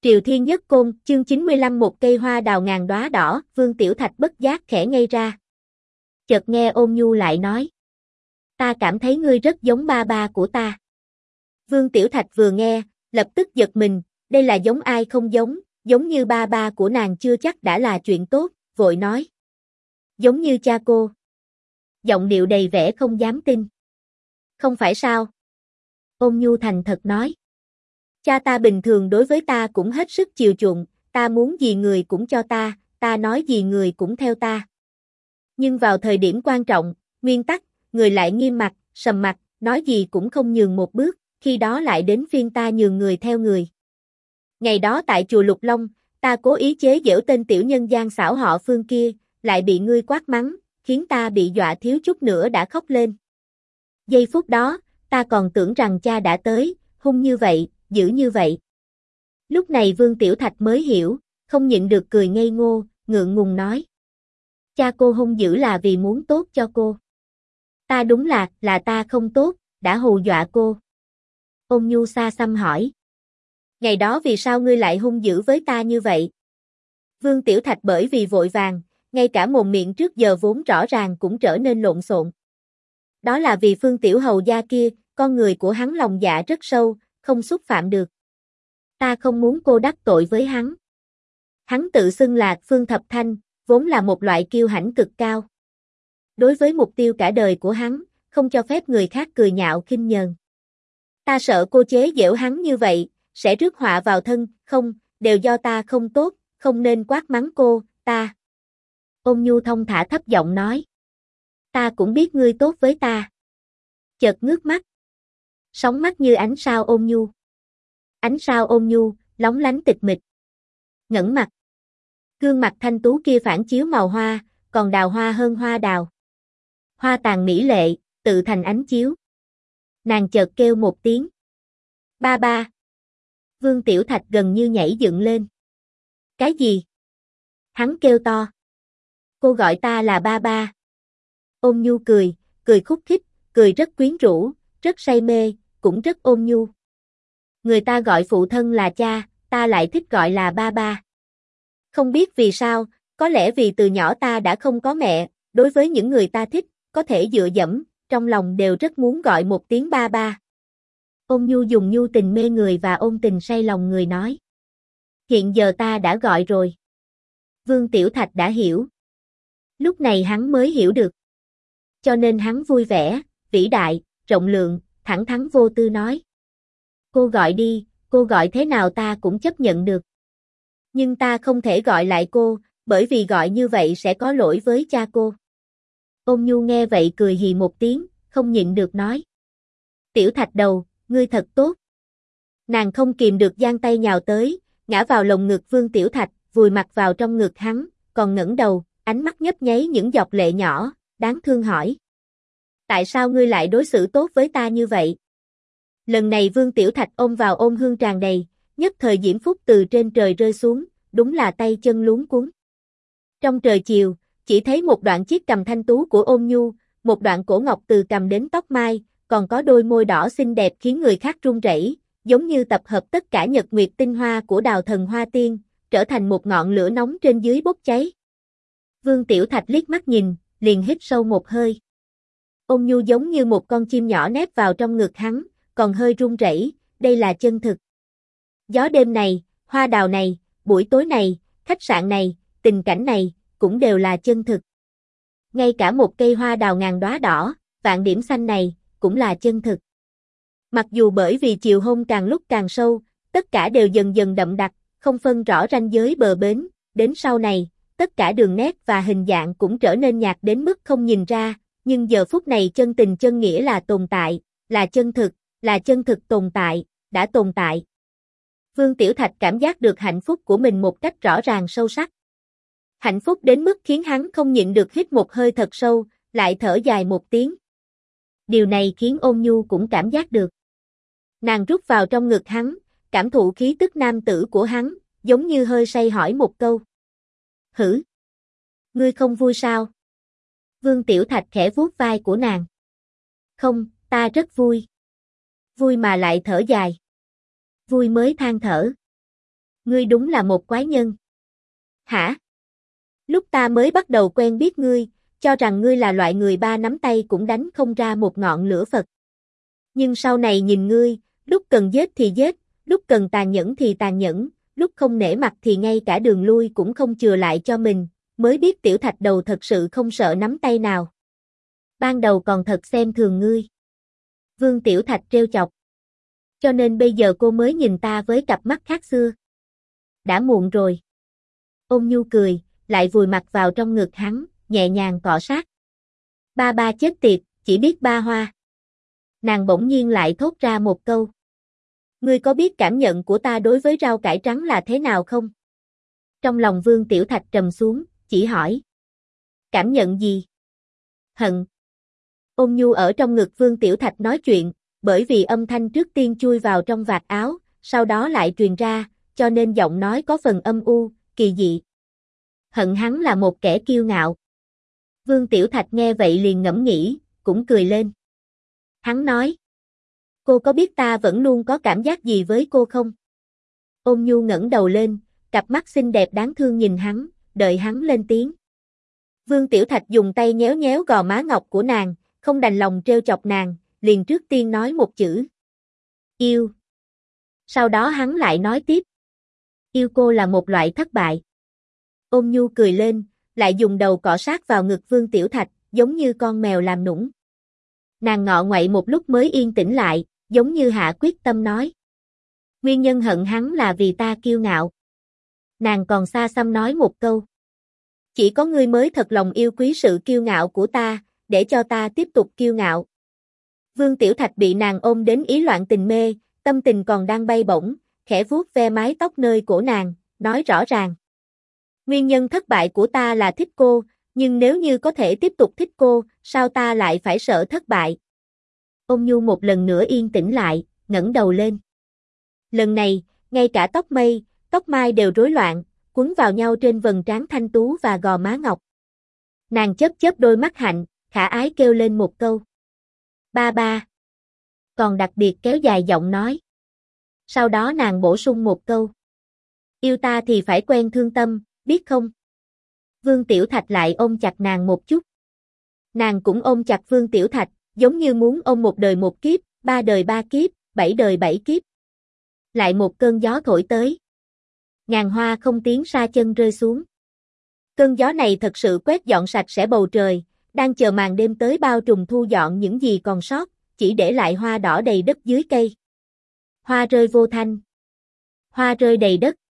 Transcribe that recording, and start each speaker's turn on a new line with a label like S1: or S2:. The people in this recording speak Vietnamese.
S1: Triều Thiên Nhất Côn, chương 95 một cây hoa đào ngàn đóa đỏ, Vương Tiểu Thạch bất giác khẽ ngây ra. Chợt nghe Ôn Nhu lại nói. Ta cảm thấy ngươi rất giống ba ba của ta. Vương Tiểu Thạch vừa nghe, lập tức giật mình, đây là giống ai không giống, giống như ba ba của nàng chưa chắc đã là chuyện tốt, vội nói. Giống như cha cô. Giọng điệu đầy vẻ không dám tin. Không phải sao? Ôn Nhu thành thật nói. Cha ta bình thường đối với ta cũng hết sức chiều chuộng, ta muốn gì người cũng cho ta nói gì người cũng theo ta. Nhưng vào thời điểm quan trọng, nguyên tắc, người lại nghiêm mặt, sầm mặt, nói gì cũng không nhường một bước, khi đó lại đến phiên ta nhường người theo người. Ngày đó tại chùa Lục Long, ta cố ý chế giễu tên tiểu nhân gian xảo họ Phương kia, lại bị ngươi quát mắng, khiến ta bị dọa thiếu chút nữa đã khóc lên. Giây phút đó, ta còn tưởng rằng cha đã tới, hung như vậy, dữ như vậy. Lúc này Vương Tiểu Thạch mới hiểu, không nhịn được cười ngây ngô, ngượng ngùng nói. Cha cô hung dữ là vì muốn tốt cho cô. Ta đúng là ta không tốt, đã hù dọa cô. Ôn Nhu xa xăm hỏi. Ngày đó vì sao ngươi lại hung dữ với ta như vậy? Vương Tiểu Thạch bởi vì vội vàng, ngay cả mồm miệng trước giờ vốn rõ ràng cũng trở nên lộn xộn. Đó là vì Phương Tiểu Hầu gia kia, con người của hắn lòng dạ rất sâu, không xúc phạm được. Ta không muốn cô đắc tội với hắn. Hắn tự xưng là Phương Thập Thanh, vốn là một loại kiêu hãnh cực cao. Đối với mục tiêu cả đời của hắn, không cho phép người khác cười nhạo khinh nhờn. Ta sợ cô chế giễu hắn như vậy, sẽ rước họa vào thân, không, đều do ta không tốt, không nên quát mắng cô, ta. Ôn Nhu thông thả thấp giọng nói. Ta cũng biết ngươi tốt với ta. Chợt ngước mắt. Sóng mắt như ánh sao ôn nhu. Ánh sao ôn nhu, lóng lánh tịch mịch. Ngẩng mặt. Gương mặt thanh tú kia phản chiếu màu hoa, còn đào hoa hơn hoa đào. Hoa tàn mỹ lệ, tự thành ánh chiếu. Nàng chợt kêu một tiếng. Ba ba. Vương Tiểu Thạch gần như nhảy dựng lên. Cái gì? Hắn kêu to. Cô gọi ta là ba ba. Ôn Nhu cười, cười khúc khích, cười rất quyến rũ, rất say mê, cũng rất ôn nhu. Người ta gọi phụ thân là cha, ta lại thích gọi là ba ba. Không biết vì sao, có lẽ vì từ nhỏ ta đã không có mẹ, đối với những người ta thích, có thể dựa dẫm, trong lòng đều rất muốn gọi một tiếng ba ba. Ôn Nhu dùng nhu tình mê người và ôn tình say lòng người nói. Hiện giờ ta đã gọi rồi. Vương Tiểu Thạch đã hiểu. Lúc này hắn mới hiểu được. Cho nên hắn vui vẻ, vĩ đại, rộng lượng, thẳng thắn vô tư nói. Cô gọi đi, cô gọi thế nào ta cũng chấp nhận được. Nhưng ta không thể gọi lại cô, bởi vì gọi như vậy sẽ có lỗi với cha cô. Ôn Nhu nghe vậy cười hì một tiếng, không nhịn được nói. Tiểu Thạch đầu, ngươi thật tốt. Nàng không kìm được giang tay nhào tới, ngã vào lồng ngực Vương Tiểu Thạch, vùi mặt vào trong ngực hắn, còn ngẩng đầu, ánh mắt nhấp nháy những giọt lệ nhỏ, đáng thương hỏi. Tại sao ngươi lại đối xử tốt với ta như vậy? Lần này Vương Tiểu Thạch ôm vào ôm hương tràn đầy, nhất thời diễm phúc từ trên trời rơi xuống, đúng là tay chân luống cuống. Trong trời chiều, chỉ thấy một đoạn chiếc cằm thanh tú của Ôn Nhu, một đoạn cổ ngọc từ cằm đến tóc mai, còn có đôi môi đỏ xinh đẹp khiến người khác run rẩy, giống như tập hợp tất cả nhật nguyệt tinh hoa của đào thần hoa tiên, trở thành một ngọn lửa nóng trên dưới bốc cháy. Vương Tiểu Thạch liếc mắt nhìn, liền hít sâu một hơi. Ôn Nhu giống như một con chim nhỏ nép vào trong ngực hắn, còn hơi run rẩy, đây là chân thực. Gió đêm này, hoa đào này, buổi tối này, khách sạn này, tình cảnh này, cũng đều là chân thực. Ngay cả một cây hoa đào ngàn đóa đỏ, vạn điểm xanh này, cũng là chân thực. Mặc dù bởi vì chiều hôm càng lúc càng sâu, tất cả đều dần dần đậm đặc, không phân rõ ranh giới bờ bến, đến sau này, tất cả đường nét và hình dạng cũng trở nên nhạt đến mức không nhìn ra, nhưng giờ phút này chân tình chân nghĩa là tồn tại, là chân thực tồn tại, đã tồn tại. Vương Tiểu Thạch cảm giác được hạnh phúc của mình một cách rõ ràng sâu sắc. Hạnh phúc đến mức khiến hắn không nhịn được hít một hơi thật sâu, lại thở dài một tiếng. Điều này khiến Ôn Nhu cũng cảm giác được. Nàng rút vào trong ngực hắn, cảm thụ khí tức nam tử của hắn, giống như hơi say hỏi một câu. Hử? Ngươi không vui sao? Vương Tiểu Thạch khẽ vuốt vai của nàng. Không, ta rất vui. Vui mà lại thở dài. Vui mới than thở. Ngươi đúng là một quái nhân. Hả? Lúc ta mới bắt đầu quen biết ngươi, cho rằng ngươi là loại người ba nắm tay cũng đánh không ra một ngọn lửa Phật. Nhưng sau này nhìn ngươi, lúc cần giết thì giết, lúc cần tàn nhẫn thì tàn nhẫn, lúc không nể mặt thì ngay cả đường lui cũng không chừa lại cho mình, mới biết tiểu thạch đầu thật sự không sợ nắm tay nào. Ban đầu còn thật xem thường ngươi. Vương Tiểu Thạch trêu chọc. Cho nên bây giờ cô mới nhìn ta với cặp mắt khác xưa. Đã muộn rồi. Ôn nhu cười, lại vùi mặt vào trong ngực hắn, nhẹ nhàng cọ sát. Ba ba chết tiệt, chỉ biết ba hoa. Nàng bỗng nhiên lại thốt ra một câu. Ngươi có biết cảm nhận của ta đối với rau cải trắng là thế nào không? Trong lòng Vương Tiểu Thạch trầm xuống, chỉ hỏi. Cảm nhận gì? Hận. Ôn nhu ở trong ngực Vương Tiểu Thạch nói chuyện, bởi vì âm thanh trước tiên chui vào trong vạt áo, sau đó lại truyền ra, cho nên giọng nói có phần âm u, kỳ dị. Hận hắn là một kẻ kiêu ngạo. Vương Tiểu Thạch nghe vậy liền ngẫm nghĩ, cũng cười lên. Hắn nói. Cô có biết ta vẫn luôn có cảm giác gì với cô không? Ôn nhu ngẩng đầu lên, cặp mắt xinh đẹp đáng thương nhìn hắn, đợi hắn lên tiếng. Vương Tiểu Thạch dùng tay nhéo nhéo gò má ngọc của nàng, không đành lòng trêu chọc nàng, liền trước tiên nói một chữ. Yêu. Sau đó hắn lại nói tiếp. Yêu cô là một loại thất bại. Ôn nhu cười lên, lại dùng đầu cọ sát vào ngực Vương Tiểu Thạch, giống như con mèo làm nũng. Nàng ngọ nguậy một lúc mới yên tĩnh lại, giống như hạ quyết tâm nói. Nguyên nhân hận hắn là vì ta kiêu ngạo. Nàng còn xa xăm nói một câu. Chỉ có ngươi mới thật lòng yêu quý sự kiêu ngạo của ta, để cho ta tiếp tục kiêu ngạo. Vương Tiểu Thạch bị nàng ôm đến ý loạn tình mê, tâm tình còn đang bay bổng, khẽ vuốt ve mái tóc nơi cổ nàng, nói rõ ràng. Nguyên nhân thất bại của ta là thích cô, nhưng nếu như có thể tiếp tục thích cô, sao ta lại phải sợ thất bại? Ôn nhu một lần nữa yên tĩnh lại, ngẩng đầu lên. Lần này, ngay cả tóc mây, tóc mai đều rối loạn, quấn vào nhau trên vầng trán thanh tú và gò má ngọc. Nàng chớp chớp đôi mắt hạnh, khả ái kêu lên một câu. Ba ba. Còn đặc biệt kéo dài giọng nói. Sau đó nàng bổ sung một câu. Yêu ta thì phải quen thương tâm, biết không? Vương Tiểu Thạch lại ôm chặt nàng một chút. Nàng cũng ôm chặt Vương Tiểu Thạch, giống như muốn ôm một đời một kiếp, ba đời ba kiếp, bảy đời bảy kiếp. Lại một cơn gió thổi tới. Ngàn hoa không tiếng sa chân rơi xuống. Cơn gió này thật sự quét dọn sạch sẽ bầu trời, đang chờ màn đêm tới bao trùm thu dọn những gì còn sót, chỉ để lại hoa đỏ đầy đất dưới cây. Hoa rơi vô thanh. Hoa rơi đầy đất.